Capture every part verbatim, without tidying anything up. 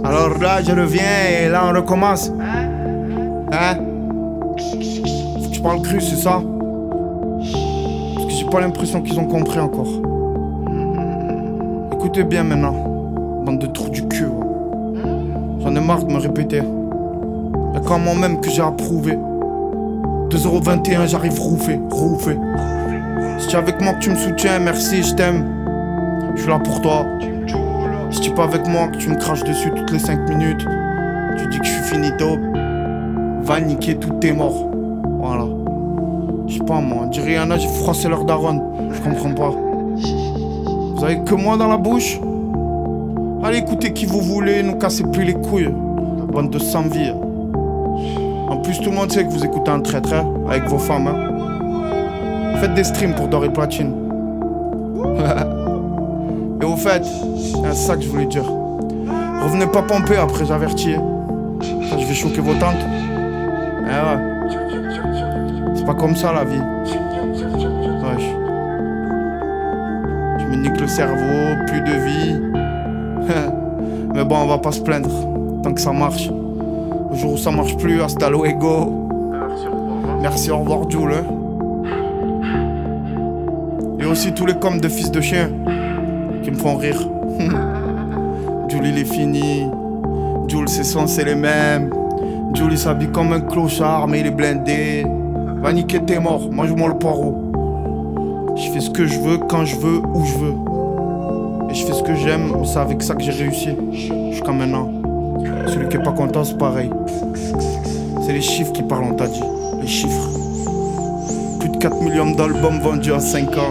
Alors là, je reviens et là, on recommence. Hein? Faut que tu parles cru, c'est ça? Parce que j'ai pas l'impression qu'ils ont compris encore. Écoutez bien maintenant, bande de trous du cul. Ouais. J'en ai marre de me répéter. Y'a qu'à moi-même que j'ai approuvé. deux zéro vingt et un, j'arrive roufé, roufé. Si tu es avec moi que tu me soutiens, merci, je t'aime. Je suis là pour toi. Si tu es pas avec moi que tu me craches dessus toutes les cinq minutes, tu dis que je suis finito, va niquer tous tes morts. Voilà. Je sais pas moi, on dirait y'en a, j'ai froissé leur daronne. Je comprends pas. Vous avez que moi dans la bouche? Allez écoutez qui vous voulez, nous cassez plus les couilles. Bande de sans-vie. En plus tout le monde sait que vous écoutez un traître hein, avec vos femmes hein. Faites des streams pour Doré Platine. Et au fait, c'est ça que je voulais dire. Revenez pas pomper après j'avertis. Je vais choquer vos tantes. Eh ouais. C'est pas comme ça la vie. Wesh. Je me nique le cerveau, plus de vie. Mais bon, on va pas se plaindre. Tant que ça marche. Le jour où ça marche plus, hasta luego. Merci, au revoir, Jules. Hein. Et aussi tous les coms de fils de chien qui me font rire. Jules il est fini. Jules ses sons c'est les mêmes. Jules il s'habille comme un clochard mais il est blindé. Va niquer tes morts, mange-moi le poireau. Je fais ce que je veux, quand je veux, où je veux. Et je fais ce que j'aime, c'est avec ça que j'ai réussi. Jusqu'à maintenant. Celui qui est pas content c'est pareil. C'est les chiffres qui parlent, on t'a dit. Les chiffres. Plus de quatre millions d'albums vendus en cinq ans.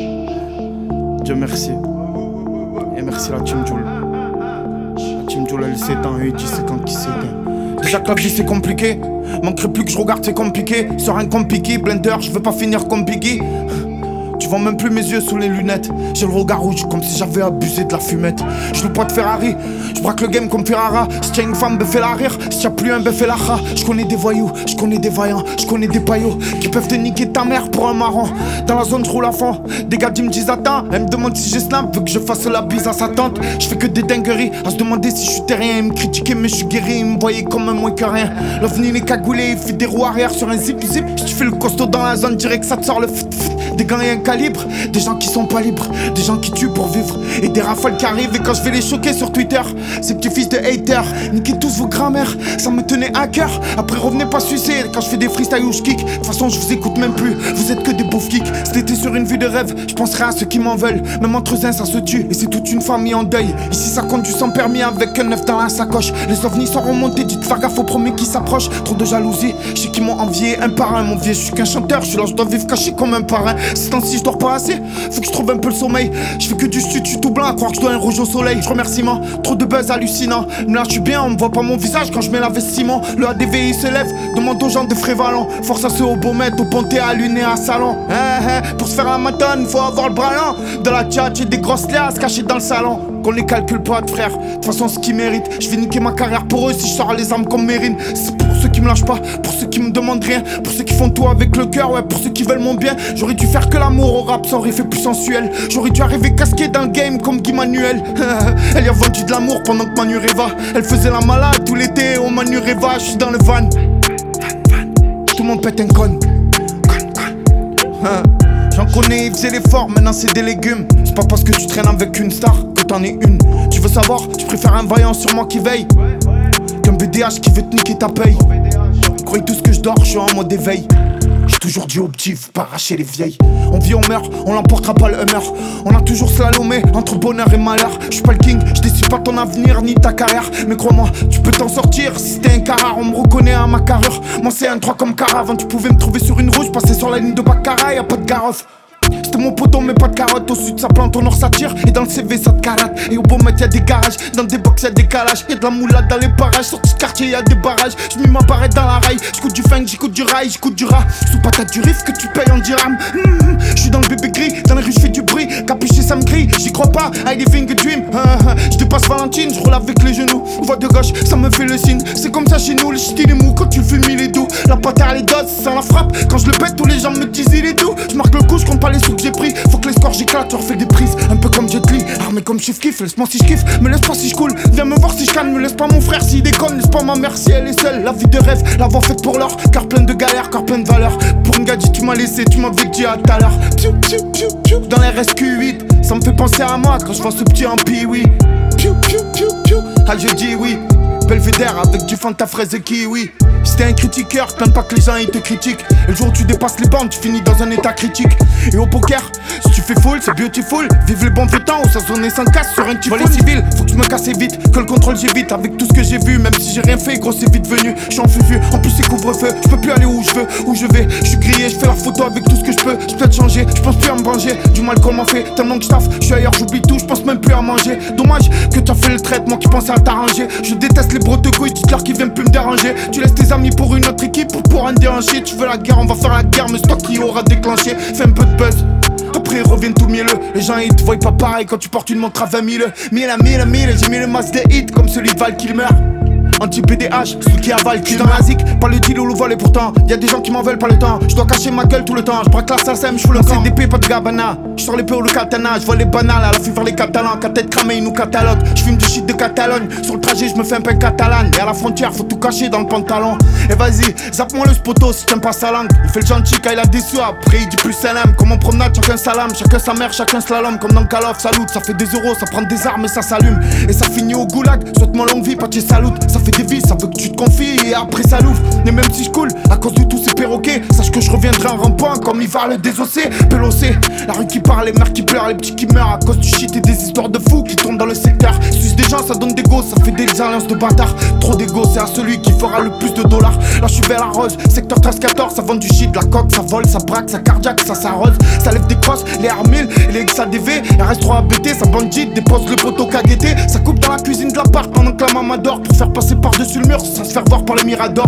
Dieu merci. Et merci la Team Jules. La Team Jules elle s'éteint, eux ils disent c'est quand qui s'éteint. Déjà que la vie c'est compliqué. Manquerait plus que je regarde c'est compliqué. Sur un compliqué, Blender, je veux pas finir comme Biggie. Tu vois même plus mes yeux sous les lunettes. J'ai le regard rouge comme si j'avais abusé de la fumette. Je loue pas de Ferrari, je braque le game comme Ferrara. Si t'as une femme, fais la rire. Si t'as plus un, fais la ra. Je connais des voyous, je connais des vaillants, je connais des paillots qui peuvent te niquer ta mère pour un marrant. Dans la zone, je roule à fond. Des gars ils me disent attends. Elle me demande si j'ai snap, veut que je fasse la bise à sa tante. Je fais que des dingueries, à se demander si je suis terrien. Ils me critiquaient mais je suis guéri, ils me voyaient comme un moins que rien. L'ovni il est cagoulé, il fait des roues arrière sur un zip zip. Si tu fais le costaud dans la zone, dirais que ça te sort le fit fit. Des gants et un calibre, des gens qui sont pas libres, des gens qui tuent pour vivre, et des rafales qui arrivent. Et quand je vais les choquer sur Twitter, ces petits fils de haters, niquez tous vos grands-mères, ça me tenait à cœur. Après revenez pas sucer quand je fais des freestyles ou je kick. De toute façon je vous écoute même plus, vous êtes que des beaufs kicks. C'était sur une vie de rêve, je penserai à ceux qui m'en veulent. Même entre uns ça se tue, et c'est toute une famille en deuil. Ici ça conduit sans permis avec un neuf dans la sacoche. Les ovnis sont remontés, dites faire gaffe aux premiers qui s'approchent. Trop de jalousie, je sais qu'ils m'ont envié un par un. Mon vieux, je suis qu'un chanteur, je suis là, je dois vivre caché comme un parrain. Ces temps-ci je dors pas assez, faut que je trouve un peu le sommeil. Je fais que du stud, je suis tout blanc à croire que je dois un rouge au soleil. Je remerciement, trop de buzz hallucinant. Mais là je suis bien, on me voit pas mon visage quand je mets la veste ciment. Le A D V I se lève, demande aux gens de Frévalon. Force à ceux au Beaumet, au Ponté, à Luné, à Salon. Hein, hein, pour se faire la matane, faut avoir le bras lent. De la tchatch et des grosses liasses cachées dans le salon. Qu'on les calcule pas de frère, de toute façon ce qu'ils méritent. Je vais niquer ma carrière pour eux si je sors les armes comme Mérine. C'est pour ceux qui me lâchent pas, pour ceux qui me demandent rien, pour ceux qui font tout avec le cœur, ouais, pour ceux qui veulent mon bien. J'aurais dû faire que l'amour au rap, ça aurait fait plus sensuel. J'aurais dû arriver casqué dans le game comme Guy Manuel. Elle y a vendu de l'amour pendant que Manu Reva. Elle faisait la malade tout l'été au Manu Reva. Je suis dans le van, tout le monde pète un con. J'en connais, ils faisaient l'effort, maintenant c'est des légumes. C'est pas parce que tu traînes avec une star que t'en es une. Tu veux savoir, tu préfères un vaillant sur moi qui veille qu'un B D H qui veut te niquer ta paye. Vous croyez tous que je dors, je suis en mode éveil. J'ai toujours dit au petit, faut pas arracher les vieilles. On vit, on meurt, on l'emportera pas le Hummer. On a toujours slalomé entre bonheur et malheur. Je suis pas le king, je décide pas ton avenir ni ta carrière. Mais crois-moi, tu peux t'en sortir si t'es un carrare. On me reconnaît à ma carrure. Moi c'est un trois comme Cara. Avant tu pouvais me trouver sur une rouge, passer sur la ligne de Baccarat, y'a pas de garof. C'était mon poteau mais pas de carotte. Au sud ça plante, au nord ça tire. Et dans le C V ça te carate. Et au Beaumet y'a des garages, dans des box y'a des calages. Y'a de la moulade dans les parages, sortie de quartier y'a des barrages. J'm'y m'apparaît dans la rail, j'coute du funk, j'écoute du rail, j'écoute du rat. Sous patate du riff que tu payes en dirham. mmh, J'suis dans le bébé gris, dans les rues j'fais du bruit. Capuché ça me grille, j'y crois pas, I living a dream. J'dépasse Valentine, j'roule avec les genoux. Voix de gauche, ça me fait le signe. C'est comme ça chez nous, le shit il est mou quand tu le fumes il est doux. La patère les doses, ça la frappe. Quand je le pète tous les gens me disent il est doux. J'marque le coup, j'compte pas les sous que j'ai pris. Faut que les scores j'éclate, tu refais des prises. Un peu comme Jet Li, mais comme je kiffe, laisse-moi si je kiffe, me laisse pas si je coule. Viens me voir si je canne, me laisse pas mon frère s'il déconne. Laisse pas ma mère si elle est seule. La vie de rêve, la voix faite pour l'or. Car pleine de galères, car pleine de valeurs. Pour une gadget tu m'as laissé, tu m'avais dit à tout à l'heure. Piou piou piou piou. Dans les R S Q huit, ça me fait penser à moi quand je vois ce petit en piwi. Piou piou piou piou. Ah je dis oui. Belvédère avec du Fanta fraise et kiwi. Si t'es un critiqueur, t'aimes pas que les gens ils te critiquent. Et le jour où tu dépasses les bornes, tu finis dans un état critique. Et au poker, si tu fais full, c'est beautiful. Vive les bons vieux temps où ça sonnait sans casse sur un petit volet civil. Faut que je me casse vite, que le contrôle j'évite. Avec tout ce que j'ai vu, même si j'ai rien fait, gros c'est vite venu. J'suis en fufu, en plus c'est couvre-feu. J'peux plus aller où je veux, où je vais. J'suis grillé, j'fais la photo avec tout ce que je peux. J'peux te changer, j'pense plus à me venger. Du mal qu'on m'en fait, tellement que j'taffe. J'suis ailleurs, j'oublie tout, j'pense même plus à manger. Dommage que t'as fait le traitement qui pensait à t'arranger. Je déteste les bros de couilles, dites-leur qu'ils viennent plus me déranger. Tu laisses tes amis pour une autre équipe ou pour un déhanché. Tu veux la guerre, on va faire la guerre, mais c'est toi qui aura déclenché. Fais un peu de buzz. Après ils reviennent tout mielleux. Les gens ils te voient pas pareil quand tu portes une montre à vingt mille. Mille à mille à mille, j'ai mis le masque des hits comme celui de Val Kilmer. Anti-B D H, celui qui avale qui dans la zik, pas le deal ou le vol et pourtant y'a des gens qui m'en veulent pas le temps. Je dois cacher ma gueule tout le temps, je braque la salsem, je fous le camp. C'est d'épée, pas de gabana, je sors l'épée ou le katana. Je vois les banales à la fuite vers les catalans. Qu'à tête cramée, ils nous cataloguent. Je fume du shit de Catalogne, sur le trajet je me fais un peu catalane. Et à la frontière faut tout cacher dans le pantalon. Et vas-y, zappe-moi le spoto si t'aimes pas sa langue. Il fait le gentil quand il a déçu, après il dit plus salam. Comme en promenade, chacun salam, chacun sa mère, chacun slalom. Comme dans Call of, salut, ça fait des euros, ça prend des armes et ça s'allume. Et ça finit au goulag, souhaite-moi longue vie, pas de salut. Ça fait des vies, ça veut que tu te confies et après ça l'ouvre. Et même si je coule, à cause de tous ces perroquets, sache que je reviendrai en rond-point comme Ivar le désossé. Pelocé, la rue qui parle, les mères qui pleurent, les petits qui meurent à cause du shit et des histoires de fous qui tombent dans le secteur. Suce des gens, ça donne des gosses, ça fait des alliances de bâtards. Trop d'égo, c'est à celui qui fera le plus de dollars. Là je suis vers la rose, secteur treize quatorze, ça vend du shit, la coque, ça vole, ça braque, ça cardiaque, ça s'arrose. Ça lève des crosses, les R mille et les X A D V. R S trois A B T, ça bandit, dépose le poteau Kagueté. Ça coupe dans la cuisine de l'appart pendant que la maman dort. Pour faire passer par-dessus le mur, sans se faire voir par le mirador.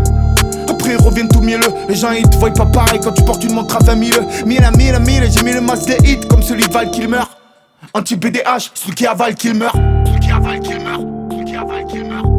Après ils reviennent tout mielleux. Les gens ils te voient pas pareil quand tu portes une montre à vingt mille. Mille à mille à mille, j'ai mis le masque des hits comme celui de Val Kilmer. Anti-B D H, celui qui avale qu'il meurt. Celui qui avale qu'il meurt. Celui qui avale qu'il meurt.